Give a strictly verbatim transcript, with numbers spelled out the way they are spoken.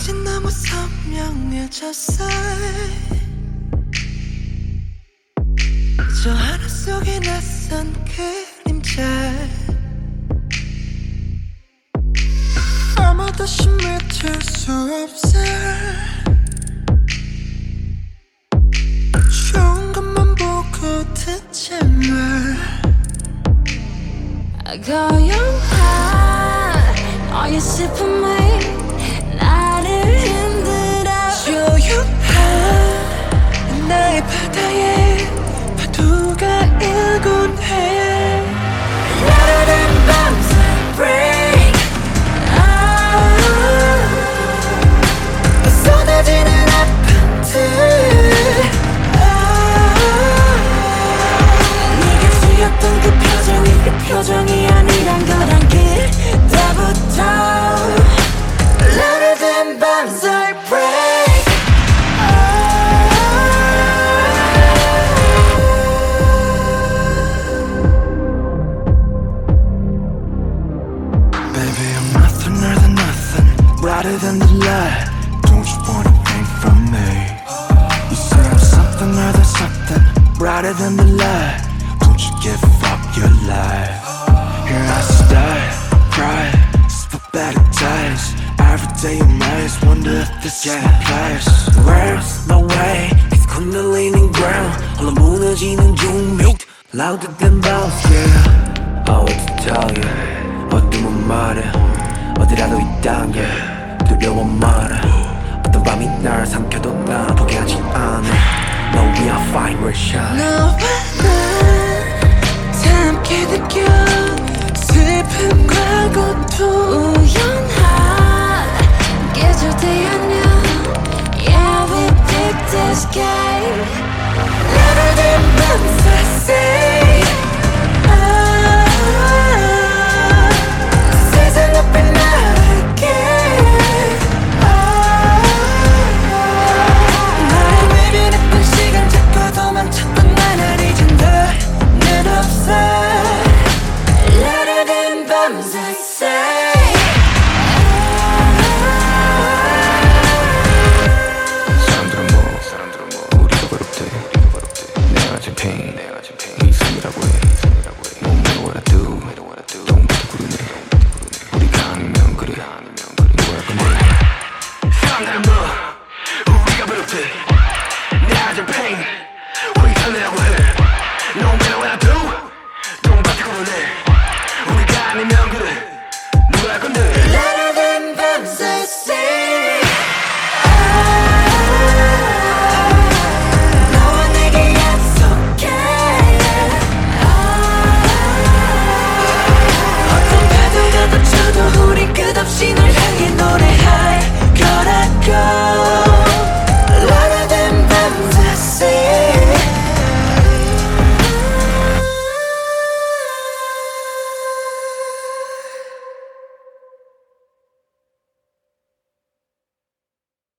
이젠 너무 선명해졌어. 저 하늘 속에 낯선 그림자. 아무도 심해질 수 없어. 좋은 것만 보고 듣지 마. 고요한 너의 슬픔이 나를 흔들어. 조용한 나의 바다에 파도가 일곤 해. 나르는 밤새 break. 쏟아지는 아파트. 네가 지었던 그 표정이 그 표정이 아니란 걸 알게 때부터 나르는 밤새 break. Baby, I'm nothing more than nothing, brighter than the light. Don't you want a thing from me? You say I'm something more than something, brighter than the light. Don't you give up your life? Here I stay, cry, spit better days. Every day in maze, wonder if this is my place. Where's my way? It's 콘들리는 ground, 홀로 무너지는 종묘. Louder than bells, yeah. I want to tell you, 어둠은 말해. 어디라도 있단 게 두려워 말해. 어떤 밤이 날 삼켜도 난 포기하지 않아. No, we are fine, we're shine. 너와 나 함께 느껴 슬픔과 고통. 우연한 계절대 안녕. Yeah, we picked this game. 나르는 밤새 say. 세상 앞에 나갈게. 나의 외면했던 시간 잡고 도망쳤던 나를 이젠 더는 없어. 나르는 밤새 say. 사람들은 뭐 사람들은 뭐 우리가 괴롭대 내가 가진 pain 네 숨이라고 해 No matter what I do 처음부터 구르네 우리가 아니면 그래 뭐야 근데 사람들은 뭐 우리가 괴롭대 내가 가진 pain 우리 살리라고 해 No matter what I do 똥밭에 구르네 우리가 아니면 그래 누가 할 건데